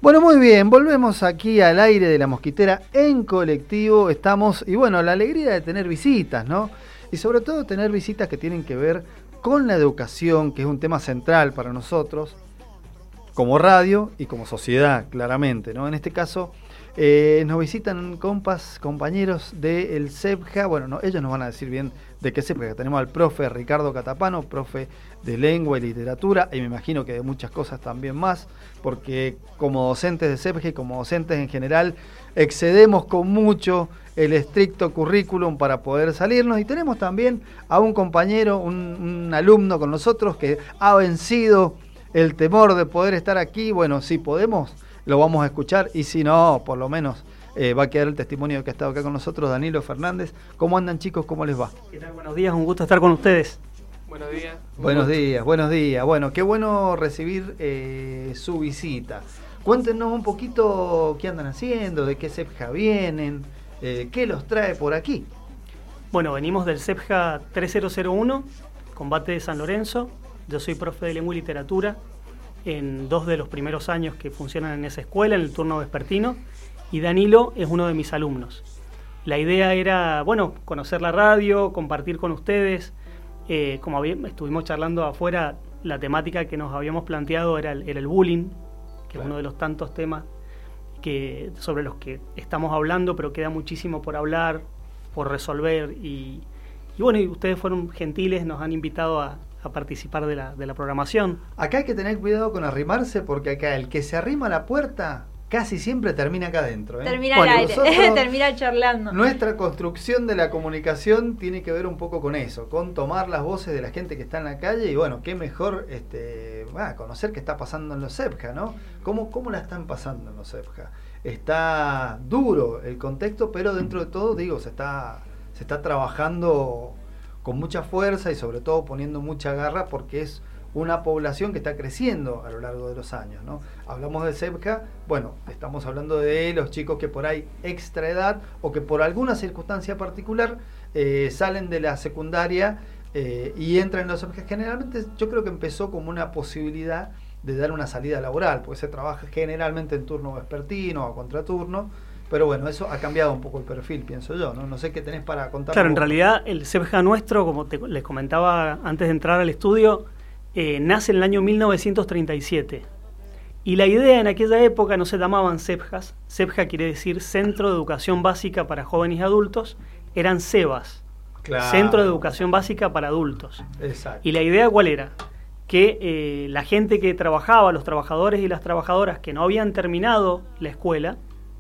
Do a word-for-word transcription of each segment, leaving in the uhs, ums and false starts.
Bueno, muy bien, volvemos aquí al aire de La Mosquitera en colectivo. Estamos, y bueno, la alegría de tener visitas, ¿no? Y sobre todo tener visitas que tienen que ver con la educación, que es un tema central para nosotros, como radio y como sociedad, claramente, ¿no? En este caso, eh, nos visitan compas, compañeros del CEPJA. Bueno, no, ellos nos van a decir bien de qué CEPJA. Tenemos al profe Ricardo Catapano, profe de lengua y literatura, y me imagino que de muchas cosas también más, porque como docentes de CEPJA y como docentes en general, excedemos con mucho el estricto currículum para poder salirnos. Y tenemos también a un compañero, un, un alumno con nosotros que ha vencido el temor de poder estar aquí. Bueno, si podemos, lo vamos a escuchar, y si no, por lo menos eh, va a quedar el testimonio que ha estado acá con nosotros, Danilo Fernández. ¿Cómo andan, chicos? ¿Cómo les va? ¿Qué tal? Buenos días, un gusto estar con ustedes. Buenos días. Buenos días, buenos días. Bueno, qué bueno recibir eh, su visita. Cuéntenos un poquito qué andan haciendo, de qué CEPJA vienen, eh, qué los trae por aquí. Bueno, venimos del CEPJA tres mil uno, Combate de San Lorenzo. Yo soy profe de lengua y literatura en dos de los primeros años que funcionan en esa escuela, en el turno vespertino, y Danilo es uno de mis alumnos. La idea era, bueno, conocer la radio, compartir con ustedes. Eh, como había, estuvimos charlando afuera, la temática que nos habíamos planteado era el, era el bullying, que claro, es uno de los tantos temas que, sobre los que estamos hablando, pero queda muchísimo por hablar, por resolver. Y, y bueno, y ustedes fueron gentiles, nos han invitado a, a participar de la, de la programación. Acá hay que tener cuidado con arrimarse, porque acá el que se arrima a la puerta casi siempre termina acá adentro, ¿eh? Termina al aire, termina charlando. Nuestra construcción de la comunicación tiene que ver un poco con eso, con tomar las voces de la gente que está en la calle. Y bueno, qué mejor este, ah, conocer qué está pasando en los CEPJA, ¿no? ¿Cómo, cómo la están pasando en los CEPJA? Está duro el contexto, pero dentro de todo, digo, se está, se está trabajando con mucha fuerza y sobre todo poniendo mucha garra, porque es una población que está creciendo a lo largo de los años, ¿no? Hablamos de CEPJA, bueno, estamos hablando de los chicos que por ahí extra edad o que por alguna circunstancia particular eh, salen de la secundaria eh, y entran en los CEPJA. Generalmente yo creo que empezó como una posibilidad de dar una salida laboral, porque se trabaja generalmente en turno vespertino o a contraturno. Pero bueno, eso ha cambiado un poco el perfil, pienso yo, ¿no? No sé qué tenés para contar. Claro, en realidad el CEPJA nuestro, como te, les comentaba antes de entrar al estudio, Eh, nace en el año mil novecientos treinta y siete, y la idea en aquella época no se llamaban CEPJAs. CEPJA quiere decir Centro de Educación Básica para Jóvenes y Adultos, eran CEBAs, claro, Centro de Educación Básica para Adultos. Exacto. Y la idea ¿cuál era? Que eh, la gente que trabajaba, los trabajadores y las trabajadoras que no habían terminado la escuela,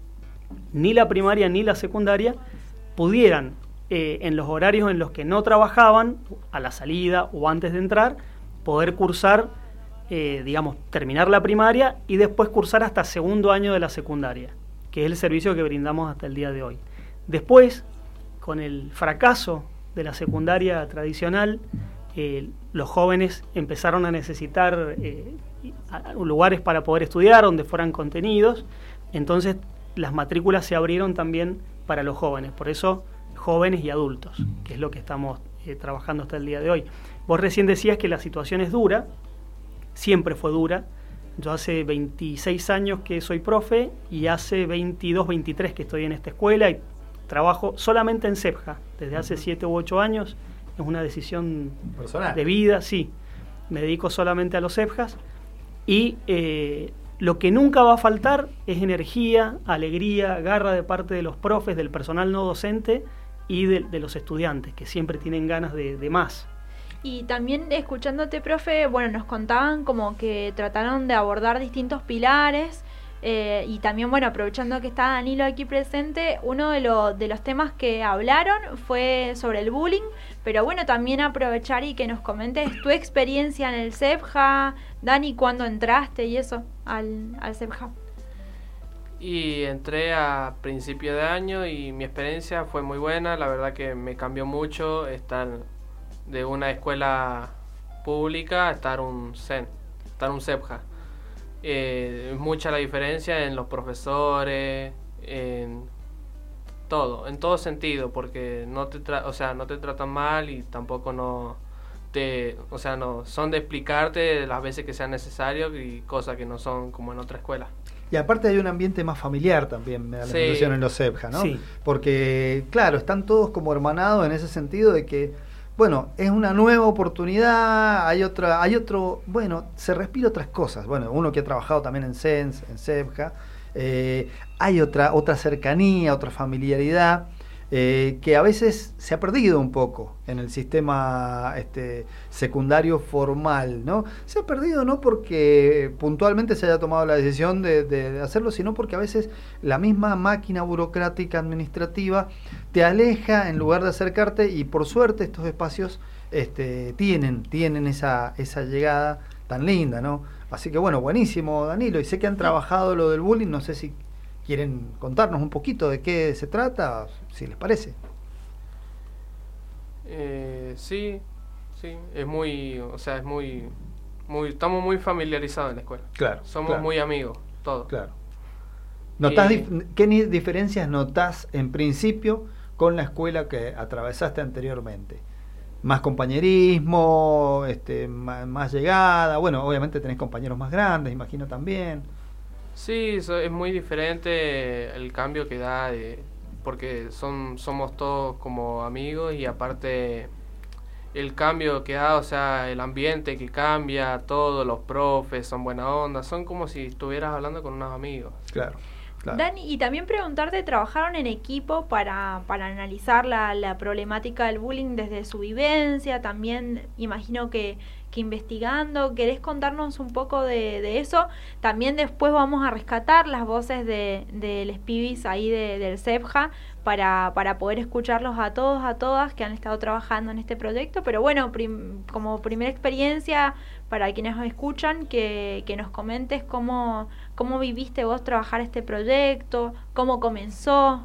ni la primaria ni la secundaria, pudieran eh, en los horarios en los que no trabajaban, a la salida o antes de entrar, poder cursar, eh, digamos, terminar la primaria y después cursar hasta segundo año de la secundaria, que es el servicio que brindamos hasta el día de hoy. Después, con el fracaso de la secundaria tradicional, eh, los jóvenes empezaron a necesitar eh, lugares para poder estudiar, donde fueran contenidos. Entonces, las matrículas se abrieron también para los jóvenes, por eso jóvenes y adultos, que es lo que estamos eh, trabajando hasta el día de hoy. Vos recién decías que la situación es dura, siempre fue dura. Yo hace veintiséis años que soy profe y hace veintidós, veintitrés que estoy en esta escuela y trabajo solamente en CEPJA desde hace siete u ocho años. Es una decisión personal de vida, sí. Me dedico solamente a los CEPJAs y eh, lo que nunca va a faltar es energía, alegría, garra de parte de los profes, del personal no docente y de, de los estudiantes, que siempre tienen ganas de, de más. Y también escuchándote, profe, bueno, nos contaban como que trataron de abordar distintos pilares eh, y también, bueno, aprovechando que está Danilo aquí presente, uno de, lo, de los temas que hablaron fue sobre el bullying, pero bueno, también aprovechar y que nos comentes tu experiencia en el CEPJA, Dani, cuándo entraste y eso al, al CEPJA. Y entré a principio de año y mi experiencia fue muy buena, la verdad que me cambió mucho estar de una escuela pública a estar un C E N, estar un CEPJA. Eh, es mucha la diferencia en los profesores, en todo, en todo sentido, porque no te tra- o sea, no te tratan mal y tampoco no te, o sea, no son de explicarte las veces que sea necesario y cosas que no son como en otra escuela. Y aparte hay un ambiente más familiar también, me da la Sí. sensación en los SEPJA, ¿no? Sí. Porque, claro, están todos como hermanados en ese sentido de que, bueno, es una nueva oportunidad, hay otra, hay otro, bueno, se respira otras cosas. Bueno, uno que ha trabajado también en S E N S, en SEPJA, eh, hay otra, otra cercanía, otra familiaridad. Eh, que a veces se ha perdido un poco en el sistema este, secundario formal, ¿no? Se ha perdido no porque puntualmente se haya tomado la decisión de, de, de hacerlo, sino porque a veces la misma máquina burocrática administrativa te aleja en lugar de acercarte, y por suerte estos espacios este, tienen, tienen esa, esa llegada tan linda, ¿no? Así que bueno, buenísimo, Danilo, y sé que han trabajado lo del bullying, no sé si quieren contarnos un poquito de qué se trata, si les parece. Eh, sí, sí, es muy, o sea, es muy, muy, estamos muy familiarizados en la escuela. Claro. Somos claro, muy amigos, todos. Claro. ¿Notás Eh, dif- ¿Qué ni- diferencias notás en principio con la escuela que atravesaste anteriormente? Más compañerismo, este, más, más llegada, bueno, obviamente tenés compañeros más grandes, imagino también. Sí, so- es muy diferente el cambio que da, de, porque son somos todos como amigos, y aparte el cambio que da, o sea, el ambiente que cambia, todos los profes son buena onda, son como si estuvieras hablando con unos amigos. Claro, claro. Dani, y también preguntarte, ¿trabajaron en equipo para, para analizar la, la problemática del bullying desde su vivencia? También imagino que, que investigando, ¿querés contarnos un poco de, de eso? También después vamos a rescatar las voces de, de los pibis ahí de, del SEPJA para, para poder escucharlos a todos, a todas que han estado trabajando en este proyecto. Pero bueno, prim, como primera experiencia, para quienes nos escuchan, que, que nos comentes cómo, cómo viviste vos trabajar este proyecto, cómo comenzó.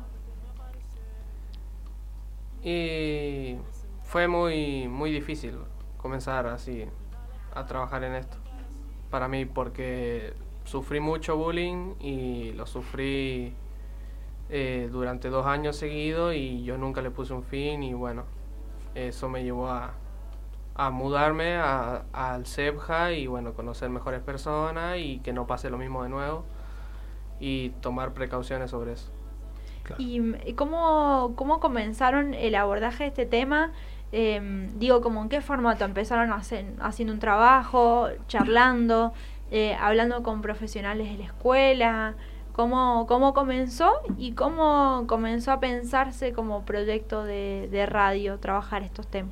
Y fue muy, muy difícil comenzar así a trabajar en esto para mí, porque sufrí mucho bullying y lo sufrí eh, durante dos años seguidos, y yo nunca le puse un fin, y bueno, eso me llevó a, a mudarme a, al SEPJA y bueno, conocer mejores personas y que no pase lo mismo de nuevo y tomar precauciones sobre eso. Claro. ¿Y cómo, cómo comenzaron el abordaje de este tema? Eh, digo, como en qué formato empezaron a hacer, haciendo un trabajo, charlando, eh, hablando con profesionales de la escuela. ¿Cómo, cómo comenzó y cómo comenzó a pensarse como proyecto de, de radio trabajar estos temas?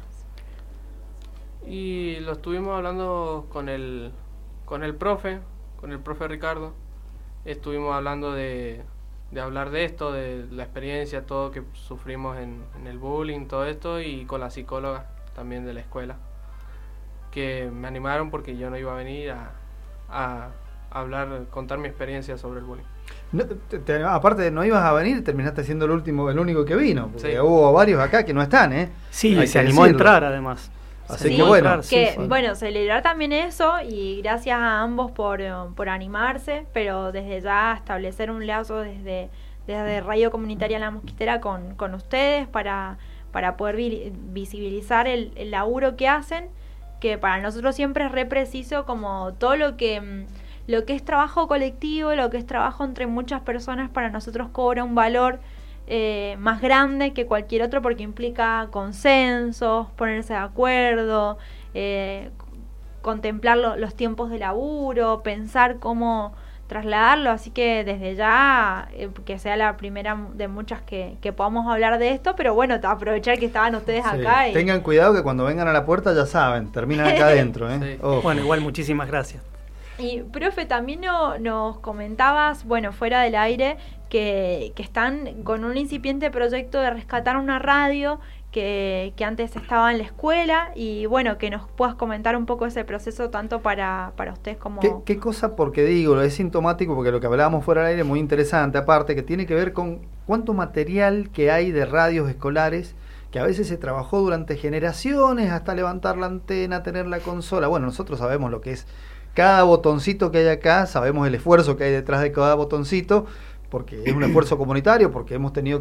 Y lo estuvimos hablando con el, con el profe, con el profe Ricardo. Estuvimos hablando de, de hablar de esto, de la experiencia, todo que sufrimos en, en el bullying, todo esto, y con la psicóloga también de la escuela, que me animaron porque yo no iba a venir a, a hablar, contar mi experiencia sobre el bullying. No, te, te, aparte no ibas a venir, terminaste siendo el último, el único que vino, porque Sí. hubo varios acá que no están, ¿eh? Sí, Hay se que animó a decirlo. entrar además. Así Se que animó a bueno. entrar, sí, Que, sí. bueno, celebrar también eso, y gracias a ambos por, eh, por animarse, pero desde ya establecer un lazo desde, desde Radio Comunitaria La Mosquitera con, con ustedes para, para poder vi- visibilizar el, el laburo que hacen, que para nosotros siempre es re preciso, como todo lo que, mm, lo que es trabajo colectivo, lo que es trabajo entre muchas personas, para nosotros cobra un valor Eh, más grande que cualquier otro, porque implica consensos, ponerse de acuerdo, eh, contemplar lo, los tiempos de laburo, pensar cómo trasladarlo, así que desde ya eh, que sea la primera de muchas que, que podamos hablar de esto, pero bueno, aprovechar que estaban ustedes Sí. acá y Tengan cuidado que cuando vengan a la puerta ya saben, terminan acá adentro, ¿eh? Sí. Ojo. Bueno, igual muchísimas gracias. Y, profe, también no, nos comentabas, bueno, fuera del aire, que, que están con un incipiente proyecto de rescatar una radio que, que antes estaba en la escuela, y bueno, que nos puedas comentar un poco ese proceso tanto para, para ustedes como... ¿Qué, qué cosa? Porque digo, es sintomático, porque lo que hablábamos fuera del aire es muy interesante, aparte, que tiene que ver con cuánto material que hay de radios escolares, que a veces se trabajó durante generaciones hasta levantar la antena, tener la consola. Bueno, nosotros sabemos lo que es cada botoncito que hay acá, sabemos el esfuerzo que hay detrás de cada botoncito, porque es un esfuerzo comunitario, porque hemos tenido que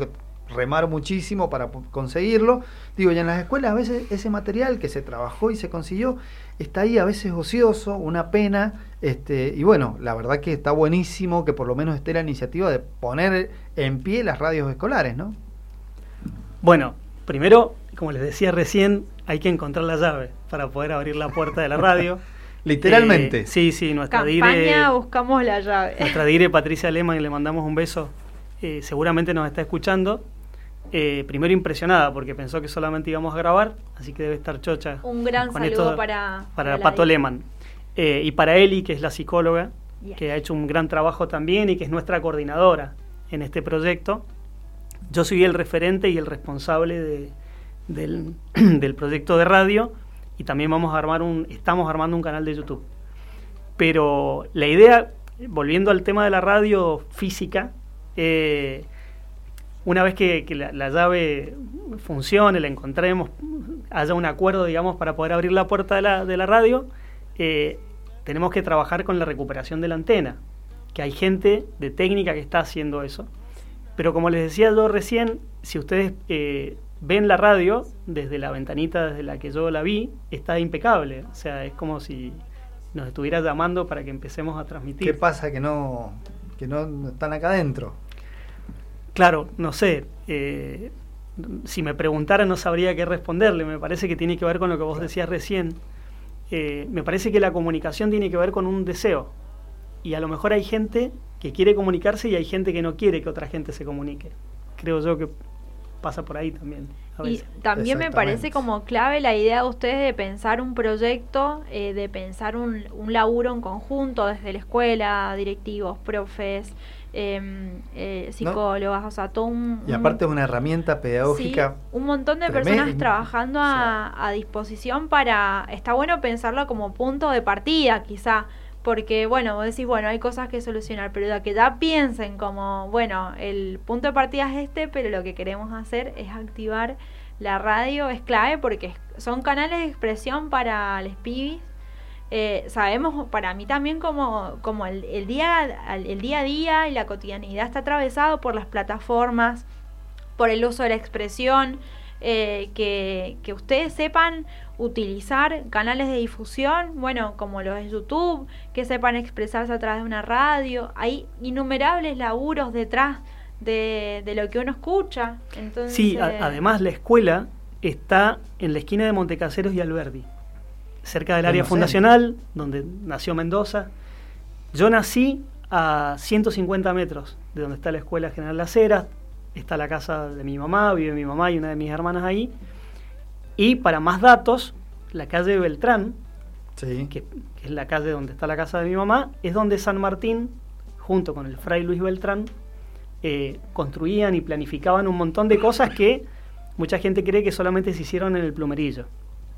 remar muchísimo para conseguirlo. Digo, y en las escuelas a veces ese material que se trabajó y se consiguió está ahí a veces ocioso, una pena, este, y bueno, la verdad que está buenísimo que por lo menos esté la iniciativa de poner en pie las radios escolares, ¿no? Bueno, primero, como les decía recién, hay que encontrar la llave para poder abrir la puerta de la radio. Literalmente. Eh, sí, sí, nuestra Campaña dire, buscamos la llave. Nuestra dire Patricia Lehmann, y le mandamos un beso, eh, seguramente nos está escuchando. Eh, primero impresionada porque pensó que solamente íbamos a grabar, así que debe estar chocha. Un gran con saludo esto, para, para, para Pato la Lehmann. Eh, y para Eli, que es la psicóloga, yeah. que ha hecho un gran trabajo también y que es nuestra coordinadora en este proyecto. Yo soy el referente y el responsable de, del, del proyecto de radio, y también vamos a armar un, estamos armando un canal de YouTube. Pero la idea, volviendo al tema de la radio física, eh, una vez que, que la, la llave funcione, la encontremos, haya un acuerdo, digamos, para poder abrir la puerta de la, de la radio, eh, tenemos que trabajar con la recuperación de la antena, que hay gente de técnica que está haciendo eso. Pero como les decía yo recién, si ustedes eh, ven la radio, desde la ventanita desde la que yo la vi, está impecable. O sea, es como si nos estuviera llamando para que empecemos a transmitir. ¿Qué pasa que no, que no están acá adentro? Claro, no sé. Eh, si me preguntara no sabría qué responderle. Me parece que tiene que ver con lo que vos decías recién. Eh, me parece que la comunicación tiene que ver con un deseo. Y a lo mejor hay gente que quiere comunicarse y hay gente que no quiere que otra gente se comunique. Creo yo que pasa por ahí también. Y también me parece como clave la idea de ustedes de pensar un proyecto, eh, de pensar un, un laburo en conjunto desde la escuela, directivos, profes, eh, eh, psicólogas, ¿no? O sea, todo un... Y aparte es una herramienta pedagógica. Sí, un montón de tremenda. personas trabajando a, a disposición para... Está bueno pensarlo como punto de partida, quizá. Porque, bueno, vos decís, bueno, hay cosas que solucionar, pero de que ya piensen como, bueno, el punto de partida es este, pero lo que queremos hacer es activar la radio, es clave porque son canales de expresión para los pibis. Eh, sabemos, para mí también, como, como el, el, día, el día a día y la cotidianidad está atravesado por las plataformas, por el uso de la expresión, eh, que, que ustedes sepan utilizar canales de difusión, bueno, como los de YouTube, que sepan expresarse a través de una radio. Hay innumerables laburos detrás de, de lo que uno escucha. Entonces, sí, a, además la escuela está en la esquina de Montecaseros y Alberdi, cerca del área fundacional, donde nació Mendoza. Yo nací a ciento cincuenta metros de donde está la Escuela General Las Heras, está la casa de mi mamá, vive mi mamá y una de mis hermanas ahí. Y para más datos, la calle Beltrán, sí. que, que es la calle donde está la casa de mi mamá, es donde San Martín, junto con el Fray Luis Beltrán, eh, construían y planificaban un montón de cosas que mucha gente cree que solamente se hicieron en el Plumerillo.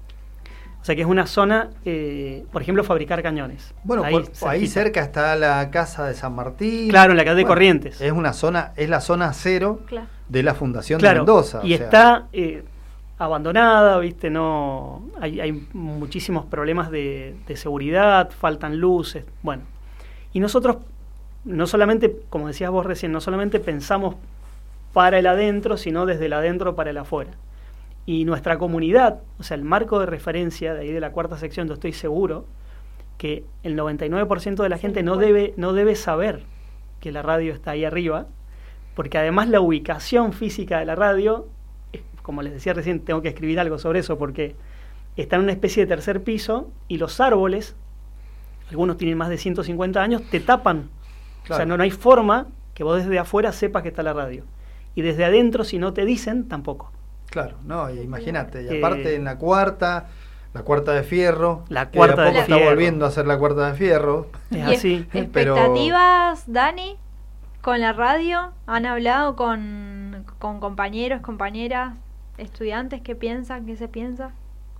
O sea que es una zona, eh, por ejemplo, fabricar cañones. Bueno, ahí, por, ahí cerca está la casa de San Martín. Claro, en la calle bueno, de Corrientes. Es una zona, es la zona cero claro. de la Fundación claro, de Mendoza. Y o sea. está eh, abandonada, viste, no hay, hay muchísimos problemas de, de seguridad, faltan luces, bueno. Y nosotros, no solamente, como decías vos recién, no solamente pensamos para el adentro, sino desde el adentro para el afuera. Y nuestra comunidad, o sea, el marco de referencia de ahí de la cuarta sección, yo estoy seguro que el noventa y nueve por ciento de la gente no debe, no debe saber que la radio está ahí arriba, porque además la ubicación física de la radio, como les decía recién, tengo que escribir algo sobre eso, porque está en una especie de tercer piso y los árboles, algunos tienen más de ciento cincuenta años, te tapan. Claro. O sea, no, no hay forma que vos desde afuera sepas que está la radio. Y desde adentro, si no te dicen, tampoco. Claro, no, imagínate, y aparte eh, en la cuarta, la cuarta de fierro, la cuarta de, de está fierro. volviendo a hacer la cuarta de fierro. Es así. ¿Expectativas, pero... Dani, con la radio? ¿Han hablado con, con compañeros, compañeras, estudiantes? ¿Qué piensan? ¿Qué se piensa?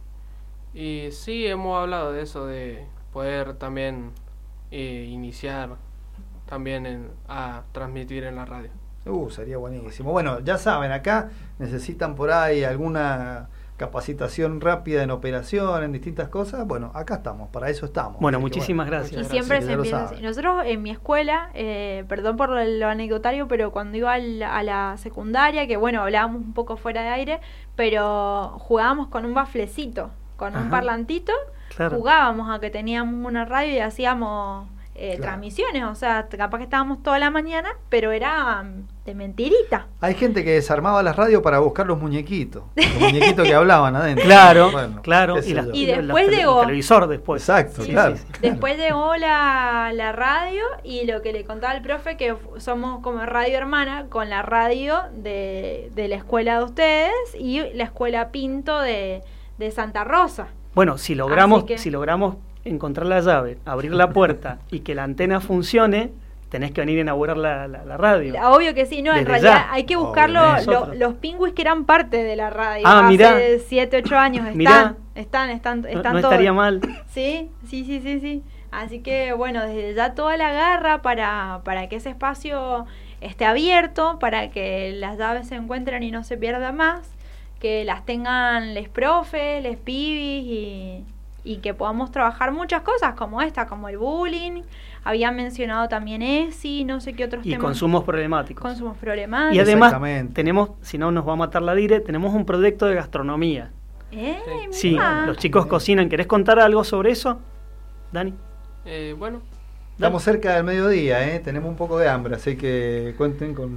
Y sí, hemos hablado de eso, de poder también eh, iniciar también en, a transmitir en la radio. Uh, sería buenísimo. Bueno, ya saben, acá necesitan por ahí alguna capacitación rápida en operación, en distintas cosas, bueno, acá estamos, para eso estamos. Bueno, Así que, muchísimas bueno, gracias. Y siempre Así se que ya lo empieza saben. así. Nosotros en mi escuela, eh, perdón por lo, lo anecdotario, pero cuando iba al- a la secundaria, que bueno, hablábamos un poco fuera de aire, pero jugábamos con un baflecito, con un Ajá. parlantito, Claro. jugábamos a que teníamos una radio y hacíamos eh, Claro. transmisiones, o sea, capaz que estábamos toda la mañana, pero era mm, de mentirita. Hay gente que desarmaba las radios para buscar los muñequitos, los muñequitos que hablaban adentro. Claro, Bueno, claro. qué sé Y, las- yo. Y la- después la- llegó- el televisor después. Exacto, Sí, claro. sí, sí. Después llegó la, la radio y lo que le contaba el profe, que fu- somos como radio hermana con la radio de, de la escuela de ustedes y la escuela Pinto de, de Santa Rosa. Bueno, si logramos, Así que- si logramos encontrar la llave, abrir la puerta y que la antena funcione, tenés que venir a inaugurar la, la- la radio. Obvio que sí, no, en Desde realidad ya. hay que buscarlo, Obviamente. lo- Nosotros. los pingüis que eran parte de la radio Ah, hace mirá. siete, ocho años están, Mirá. están, están, No, están no todos. estaría mal. Sí, sí, sí, sí, sí. Así que bueno, desde ya toda la garra para, para que ese espacio esté abierto, para que las llaves se encuentren y no se pierdan más, que las tengan les profes, les pibis y, y que podamos trabajar muchas cosas como esta, como el bullying. Habían mencionado también ESI, no sé qué otros Y temas. consumos problemáticos. Consumos Y problemáticos. además Exactamente. tenemos, si no nos va a matar la dire, tenemos un proyecto de gastronomía. Eh, Sí, mirá. los chicos cocinan. ¿Querés contar algo sobre eso, Dani? Eh, bueno, Estamos cerca del mediodía, ¿eh? Tenemos un poco de hambre, así que cuenten con...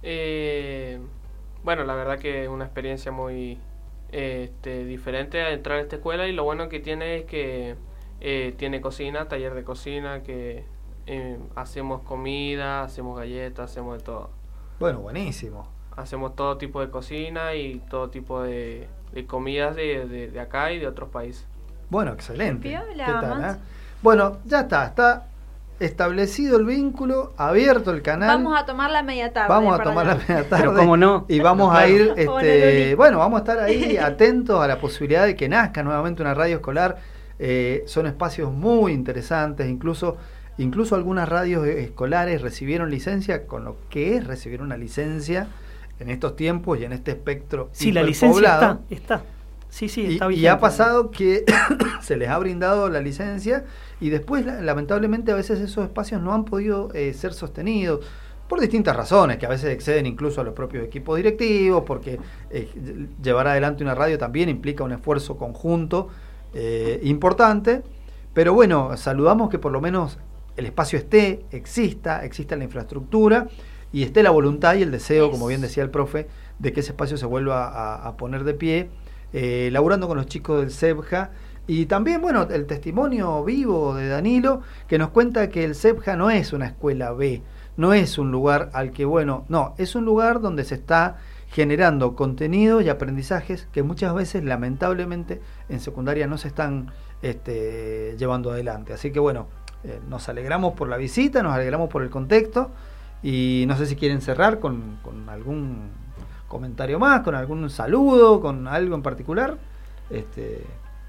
eh, bueno, la verdad que es una experiencia muy eh, este, diferente a entrar a esta escuela, y lo bueno que tiene es que eh, tiene cocina, taller de cocina, que eh, hacemos comida, hacemos galletas, hacemos de todo. Bueno, buenísimo. Hacemos todo tipo de cocina y todo tipo de, de comidas de, de, de acá y de otros países. Bueno, excelente. Piola, ¿Qué tal, más. eh? Bueno, ya está, está establecido el vínculo, abierto el canal. Vamos a tomar la media tarde. Vamos a para tomar la allá. media tarde. Pero cómo no. Y vamos Claro. a ir, Hola, este, Luli. bueno, vamos a estar ahí atentos a la posibilidad de que nazca nuevamente una radio escolar. Eh, son espacios muy interesantes, incluso, incluso algunas radios escolares recibieron licencia, con lo que es recibir una licencia en estos tiempos y en este espectro Sí, la licencia hiperpoblado. está, está. Sí, sí, Y, está y vigente. ha pasado que se les ha brindado la licencia y después, la- lamentablemente, a veces esos espacios no han podido eh, ser sostenidos por distintas razones, que a veces exceden incluso a los propios equipos directivos, porque eh, llevar adelante una radio también implica un esfuerzo conjunto eh, importante. Pero bueno, saludamos que por lo menos el espacio esté, exista, exista la infraestructura y esté la voluntad y el deseo, como bien decía el profe, de que ese espacio se vuelva a, a poner de pie. Eh, laburando con los chicos del CEPJA y también, bueno, el testimonio vivo de Danilo, que nos cuenta que el CEPJA no es una escuela B, no es un lugar al que, bueno, no, es un lugar donde se está generando contenidos y aprendizajes que muchas veces, lamentablemente, en secundaria no se están este, llevando adelante. Así que, bueno, eh, nos alegramos por la visita, nos alegramos por el contexto y no sé si quieren cerrar con, con algún comentario más, con algún saludo, con algo en particular. Este,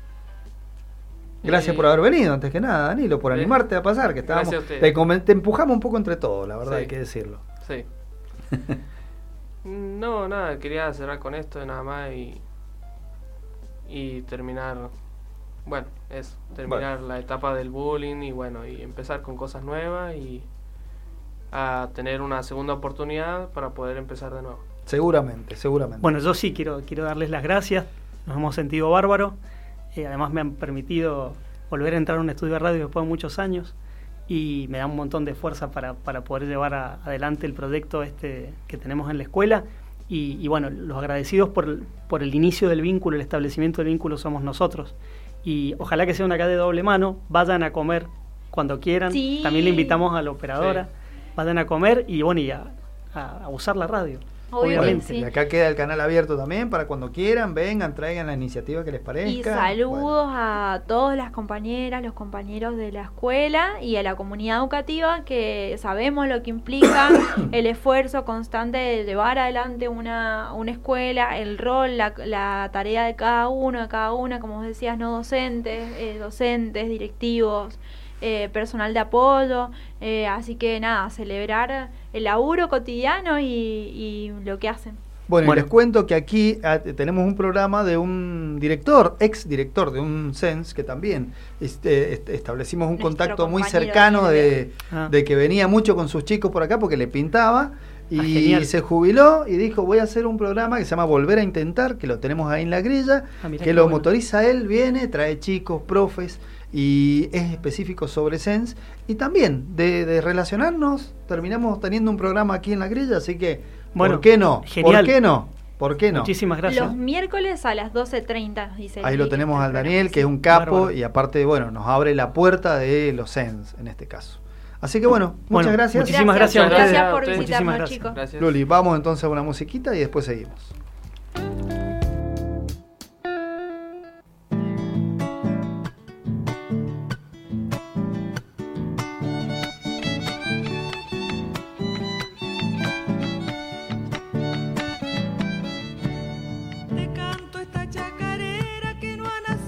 gracias Eh, por haber venido, antes que nada, Danilo, por eh, animarte a pasar, que estábamos, gracias a ustedes. te, comen- te empujamos un poco entre todos, la verdad, Sí. hay que decirlo. Sí. No, nada, quería cerrar con esto nada más y, y terminar, bueno, eso, terminar la etapa del bullying y bueno, y empezar con cosas nuevas y a tener una segunda oportunidad para poder empezar de nuevo. Seguramente, seguramente. Bueno, yo sí quiero, quiero darles las gracias. Nos hemos sentido bárbaros. Eh, además me han permitido volver a entrar a un estudio de radio después de muchos años y me da un montón de fuerza para, para poder llevar a- adelante el proyecto este que tenemos en la escuela. Y, y bueno, los agradecidos por el, por el inicio del vínculo, el establecimiento del vínculo somos nosotros. Y ojalá que sea una acá de doble mano. Vayan a comer cuando quieran. Sí. También le invitamos a la operadora. Sí. Vayan a comer y bueno, y a, a- a usar la radio. Obvio que Obviamente. Y sí. acá queda el canal abierto también para cuando quieran, vengan, traigan la iniciativa que les parezca. Y saludos Bueno, a todas las compañeras, los compañeros de la escuela y a la comunidad educativa, que sabemos lo que implica el esfuerzo constante de llevar adelante una, una escuela, el rol, la, la tarea de cada uno, de cada una, como vos decías, no docentes, eh, docentes, directivos, eh, personal de apoyo. Eh, así que nada, celebrar el laburo cotidiano y, y lo que hacen. Bueno, Bueno. y les cuento que aquí ah, tenemos un programa de un director, ex director de un C E N S, que también este, este, establecimos un Nuestro contacto muy compañero cercano de, Ah. de que venía mucho con sus chicos por acá porque le pintaba. Y Ah, genial. se jubiló y dijo, voy a hacer un programa que se llama Volver a Intentar, que lo tenemos ahí en la grilla, Ah, mirá que qué lo bueno. motoriza él, viene, trae chicos, profes, y es específico sobre C E N S. Y también de, de relacionarnos, terminamos teniendo un programa aquí en la grilla, así que, Bueno, ¿por qué no? genial. ¿Por qué no? ¿Por qué no? Muchísimas gracias. Los miércoles a las doce treinta, nos dice. Ahí el lo link, tenemos está al el Daniel, programa, que es sí. un capo, Bárbaro. y aparte, bueno, nos abre la puerta de los C E N S en este caso. Así que bueno, muchas Bueno, gracias. Muchísimas gracias a Gracias, ustedes. por Muchísimas visitarnos, gracias. chicos. Gracias. Luli, vamos entonces a una musiquita y después seguimos.